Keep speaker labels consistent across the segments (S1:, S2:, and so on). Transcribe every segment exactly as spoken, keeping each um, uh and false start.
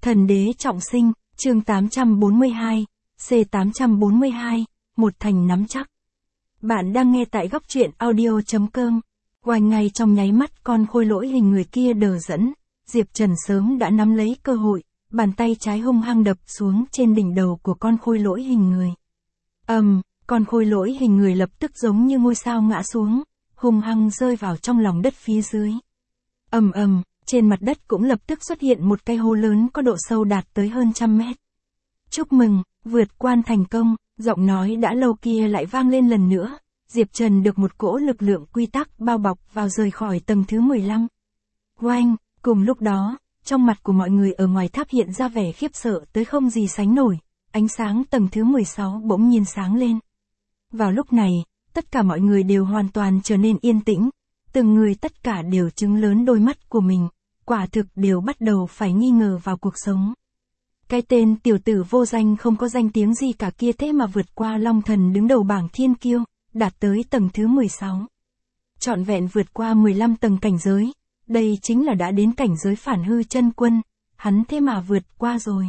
S1: Thần đế trọng sinh, chương tám trăm bốn mươi hai, C tám trăm bốn mươi hai, một thành nắm chắc. Bạn đang nghe tại góc truyện audio.com. Oanh ngay trong nháy mắt con khôi lỗi hình người kia đờ dẫn, Diệp Trần sớm đã nắm lấy cơ hội, bàn tay trái hung hăng đập xuống trên đỉnh đầu của con khôi lỗi hình người. Ầm, um, con khôi lỗi hình người lập tức giống như ngôi sao ngã xuống, hung hăng rơi vào trong lòng đất phía dưới. Ầm ầm, trên mặt đất cũng lập tức xuất hiện một cái hố lớn có độ sâu đạt tới hơn trăm mét. Chúc mừng, vượt quan thành công, giọng nói đã lâu kia lại vang lên lần nữa. Diệp Trần được một cỗ lực lượng quy tắc bao bọc vào rời khỏi tầng thứ mười lăm. Oanh, cùng lúc đó, trong mặt của mọi người ở ngoài tháp hiện ra vẻ khiếp sợ tới không gì sánh nổi, ánh sáng tầng thứ mười sáu bỗng nhiên sáng lên. Vào lúc này, tất cả mọi người đều hoàn toàn trở nên yên tĩnh, từng người tất cả đều trừng lớn đôi mắt của mình, quả thực đều bắt đầu phải nghi ngờ vào cuộc sống. Cái tên tiểu tử vô danh không có danh tiếng gì cả kia thế mà vượt qua Long Thần đứng đầu bảng thiên kiêu, đạt tới tầng thứ mười sáu. Trọn vẹn vượt qua mười lăm tầng cảnh giới, đây chính là đã đến cảnh giới phản hư chân quân, hắn thế mà vượt qua rồi.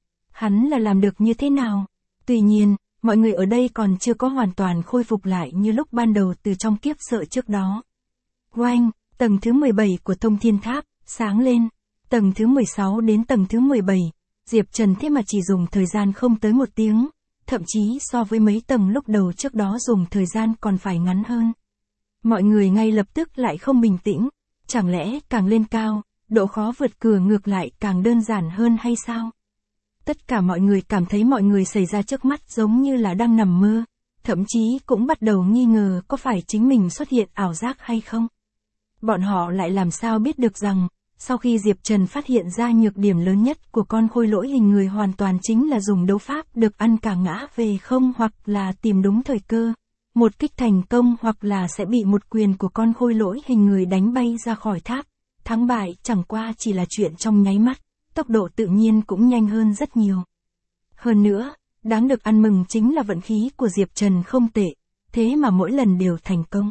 S1: Hắn là làm được như thế nào? Tuy nhiên, mọi người ở đây còn chưa có hoàn toàn khôi phục lại như lúc ban đầu từ trong kiếp sợ trước đó. Oanh, tầng thứ mười bảy của Thông Thiên Tháp, sáng lên, tầng thứ mười sáu đến tầng thứ mười bảy, Diệp Trần thế mà chỉ dùng thời gian không tới một tiếng, thậm chí so với mấy tầng lúc đầu trước đó dùng thời gian còn phải ngắn hơn. Mọi người ngay lập tức lại không bình tĩnh, chẳng lẽ càng lên cao, độ khó vượt cửa ngược lại càng đơn giản hơn hay sao? Tất cả mọi người cảm thấy mọi người xảy ra trước mắt giống như là đang nằm mơ, thậm chí cũng bắt đầu nghi ngờ có phải chính mình xuất hiện ảo giác hay không. Bọn họ lại làm sao biết được rằng, sau khi Diệp Trần phát hiện ra nhược điểm lớn nhất của con khôi lỗi hình người hoàn toàn chính là dùng đấu pháp được ăn cả ngã về không hoặc là tìm đúng thời cơ, một kích thành công hoặc là sẽ bị một quyền của con khôi lỗi hình người đánh bay ra khỏi tháp. Thắng bại chẳng qua chỉ là chuyện trong nháy mắt, tốc độ tự nhiên cũng nhanh hơn rất nhiều. Hơn nữa, đáng được ăn mừng chính là vận khí của Diệp Trần không tệ, thế mà mỗi lần đều thành công.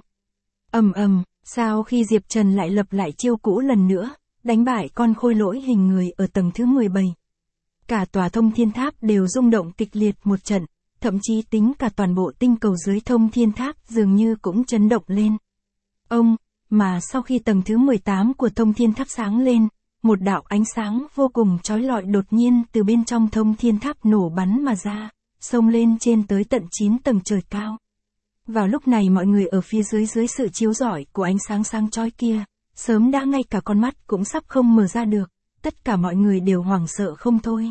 S1: Ầm ầm, sau khi Diệp Trần lại lập lại chiêu cũ lần nữa, đánh bại con khôi lỗi hình người ở tầng thứ mười bảy. Cả tòa Thông Thiên Tháp đều rung động kịch liệt một trận, thậm chí tính cả toàn bộ tinh cầu dưới Thông Thiên Tháp dường như cũng chấn động lên. Ông, mà sau khi tầng thứ mười tám của Thông Thiên Tháp sáng lên, một đạo ánh sáng vô cùng chói lọi đột nhiên từ bên trong Thông Thiên Tháp nổ bắn mà ra, xông lên trên tới tận chín tầng trời cao. Vào lúc này mọi người ở phía dưới dưới sự chiếu rọi của ánh sáng sáng chói kia, sớm đã ngay cả con mắt cũng sắp không mở ra được, tất cả mọi người đều hoảng sợ không thôi.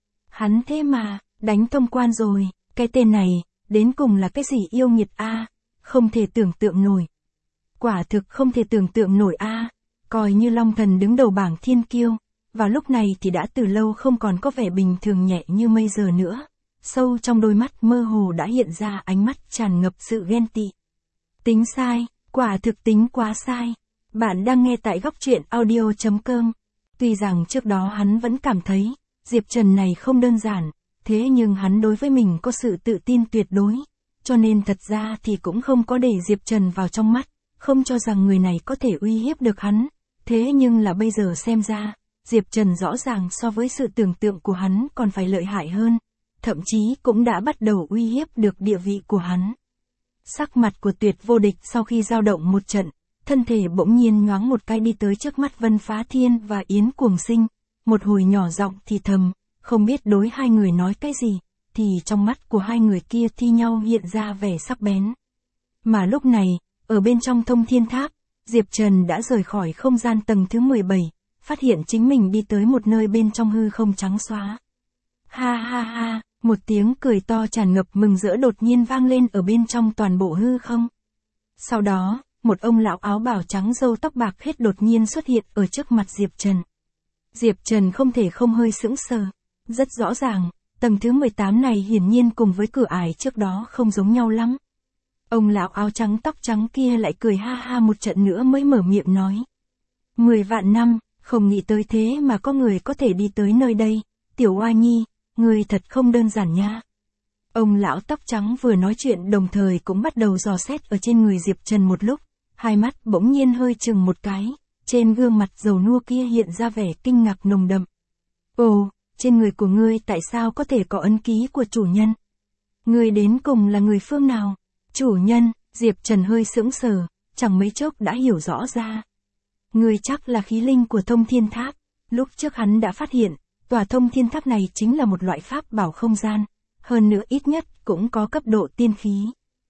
S1: Hắn thế mà, đánh thông quan rồi, cái tên này, đến cùng là cái gì yêu nghiệt a, à? Không thể tưởng tượng nổi. Quả thực không thể tưởng tượng nổi a, à? Coi như Long Thần đứng đầu bảng thiên kiêu, vào lúc này thì đã từ lâu không còn có vẻ bình thường nhẹ như mây giờ nữa. Sâu trong đôi mắt mơ hồ đã hiện ra ánh mắt tràn ngập sự ghen tị. Tính sai, quả thực tính quá sai. Bạn đang nghe tại góc truyện audio.com. Tuy rằng trước đó hắn vẫn cảm thấy, Diệp Trần này không đơn giản, thế nhưng hắn đối với mình có sự tự tin tuyệt đối, cho nên thật ra thì cũng không có để Diệp Trần vào trong mắt, không cho rằng người này có thể uy hiếp được hắn. Thế nhưng là bây giờ xem ra, Diệp Trần rõ ràng so với sự tưởng tượng của hắn còn phải lợi hại hơn, thậm chí cũng đã bắt đầu uy hiếp được địa vị của hắn. Sắc mặt của Tuyệt Vô Địch sau khi dao động một trận, thân thể bỗng nhiên nhoáng một cái đi tới trước mắt Vân Phá Thiên và Yến Cuồng Sinh, một hồi nhỏ giọng thì thầm, không biết đối hai người nói cái gì, thì trong mắt của hai người kia thi nhau hiện ra vẻ sắc bén. Mà lúc này, ở bên trong Thông Thiên Tháp, Diệp Trần đã rời khỏi không gian tầng thứ mười bảy, phát hiện chính mình đi tới một nơi bên trong hư không trắng xóa. Ha ha ha, một tiếng cười to tràn ngập mừng rỡ đột nhiên vang lên ở bên trong toàn bộ hư không. Sau đó, một ông lão áo bào trắng râu tóc bạc hết đột nhiên xuất hiện ở trước mặt Diệp Trần. Diệp Trần không thể không hơi sững sờ. Rất rõ ràng, tầng thứ mười tám này hiển nhiên cùng với cửa ải trước đó không giống nhau lắm. Ông lão áo trắng tóc trắng kia lại cười ha ha một trận nữa mới mở miệng nói. Mười vạn năm, không nghĩ tới thế mà có người có thể đi tới nơi đây. Tiểu Oa Nhi, người thật không đơn giản nha. Ông lão tóc trắng vừa nói chuyện đồng thời cũng bắt đầu dò xét ở trên người Diệp Trần một lúc. Hai mắt bỗng nhiên hơi chừng một cái, trên gương mặt dầu nua kia hiện ra vẻ kinh ngạc nồng đậm. Ồ, trên người của ngươi tại sao có thể có ấn ký của chủ nhân? Ngươi đến cùng là người phương nào? Chủ nhân, Diệp Trần hơi sững sờ, chẳng mấy chốc đã hiểu rõ ra. Ngươi chắc là khí linh của Thông Thiên Tháp. Lúc trước hắn đã phát hiện, tòa Thông Thiên Tháp này chính là một loại pháp bảo không gian, hơn nữa ít nhất cũng có cấp độ tiên khí.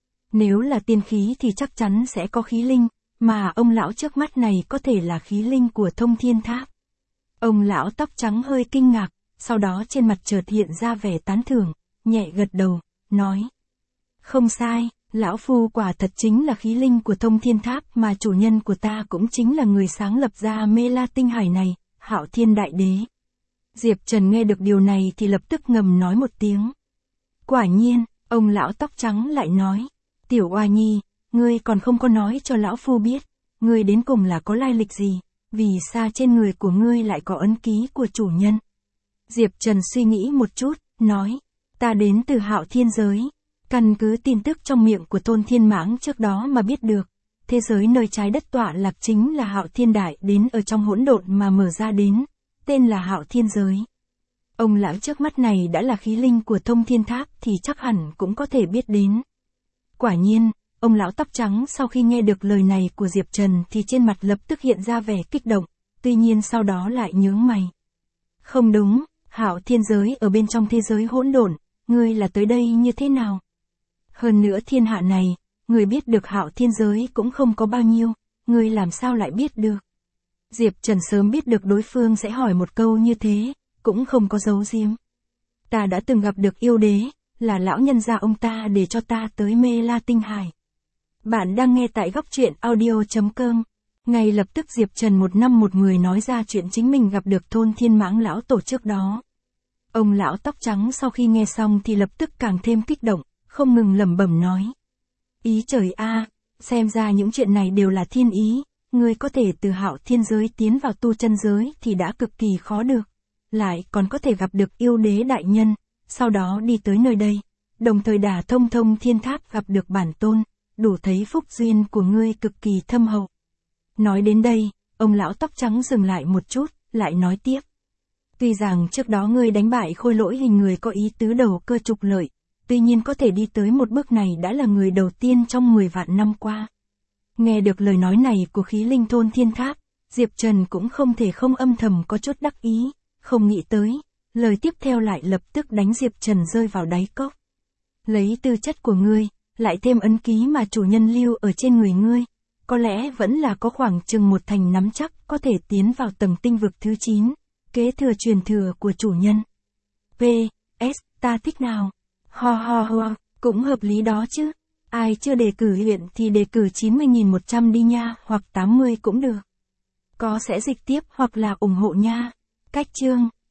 S1: Nếu là tiên khí thì chắc chắn sẽ có khí linh, mà ông lão trước mắt này có thể là khí linh của Thông Thiên Tháp. Ông lão tóc trắng hơi kinh ngạc, sau đó trên mặt chợt hiện ra vẻ tán thưởng, nhẹ gật đầu, nói. Không sai, lão phu quả thật chính là khí linh của Thông Thiên Tháp mà chủ nhân của ta cũng chính là người sáng lập ra Mê La Tinh Hải này, Hạo Thiên Đại Đế. Diệp Trần nghe được điều này thì lập tức ngầm nói một tiếng. Quả nhiên, ông lão tóc trắng lại nói. Tiểu Oa Nhi, ngươi còn không có nói cho lão phu biết, ngươi đến cùng là có lai lịch gì, vì sao trên người của ngươi lại có ấn ký của chủ nhân. Diệp Trần suy nghĩ một chút, nói, ta đến từ Hạo Thiên giới, căn cứ tin tức trong miệng của Tôn Thiên Mãng trước đó mà biết được, thế giới nơi trái đất tọa lạc chính là Hạo Thiên Đại đến ở trong hỗn độn mà mở ra đến, tên là Hạo Thiên giới. Ông lão trước mắt này đã là khí linh của Thông Thiên Tháp thì chắc hẳn cũng có thể biết đến. Quả nhiên, ông lão tóc trắng sau khi nghe được lời này của Diệp Trần thì trên mặt lập tức hiện ra vẻ kích động, tuy nhiên sau đó lại nhướng mày. Không đúng, Hạo Thiên giới ở bên trong thế giới hỗn độn, ngươi là tới đây như thế nào? Hơn nữa thiên hạ này, người biết được Hạo Thiên giới cũng không có bao nhiêu, ngươi làm sao lại biết được? Diệp Trần sớm biết được đối phương sẽ hỏi một câu như thế, cũng không có giấu giếm. Ta đã từng gặp được yêu đế, là lão nhân gia ông ta để cho ta tới Mê La Tinh Hải. Bạn đang nghe tại góc truyện audio chấm com. Ngay lập tức Diệp Trần một năm một người nói ra chuyện chính mình gặp được Thôn Thiên Mãng lão tổ trước đó. Ông lão tóc trắng sau khi nghe xong thì lập tức càng thêm kích động, không ngừng lẩm bẩm nói. Ý trời a, xem ra những chuyện này đều là thiên ý, ngươi có thể từ Hạo Thiên giới tiến vào tu chân giới thì đã cực kỳ khó được. Lại còn có thể gặp được yêu đế đại nhân, sau đó đi tới nơi đây, đồng thời đả thông Thông Thiên Tháp gặp được bản tôn, đủ thấy phúc duyên của ngươi cực kỳ thâm hậu. Nói đến đây, ông lão tóc trắng dừng lại một chút, lại nói tiếp. Tuy rằng trước đó ngươi đánh bại khôi lỗi hình người có ý tứ đầu cơ trục lợi, tuy nhiên có thể đi tới một bước này đã là người đầu tiên trong mười vạn năm qua. Nghe được lời nói này của khí linh Thôn Thiên Tháp, Diệp Trần cũng không thể không âm thầm có chút đắc ý, không nghĩ tới, lời tiếp theo lại lập tức đánh Diệp Trần rơi vào đáy cốc. Lấy tư chất của ngươi, lại thêm ấn ký mà chủ nhân lưu ở trên người ngươi, có lẽ vẫn là có khoảng chừng một thành nắm chắc có thể tiến vào tầng tinh vực thứ chín, kế thừa truyền thừa của chủ nhân. P S ta thích nào? Ho ho ho, cũng hợp lý đó chứ. Ai chưa đề cử huyện thì đề cử chín mươi nghìn một trăm đi nha, hoặc tám mươi cũng được. Có sẽ dịch tiếp hoặc là ủng hộ nha. Cách chương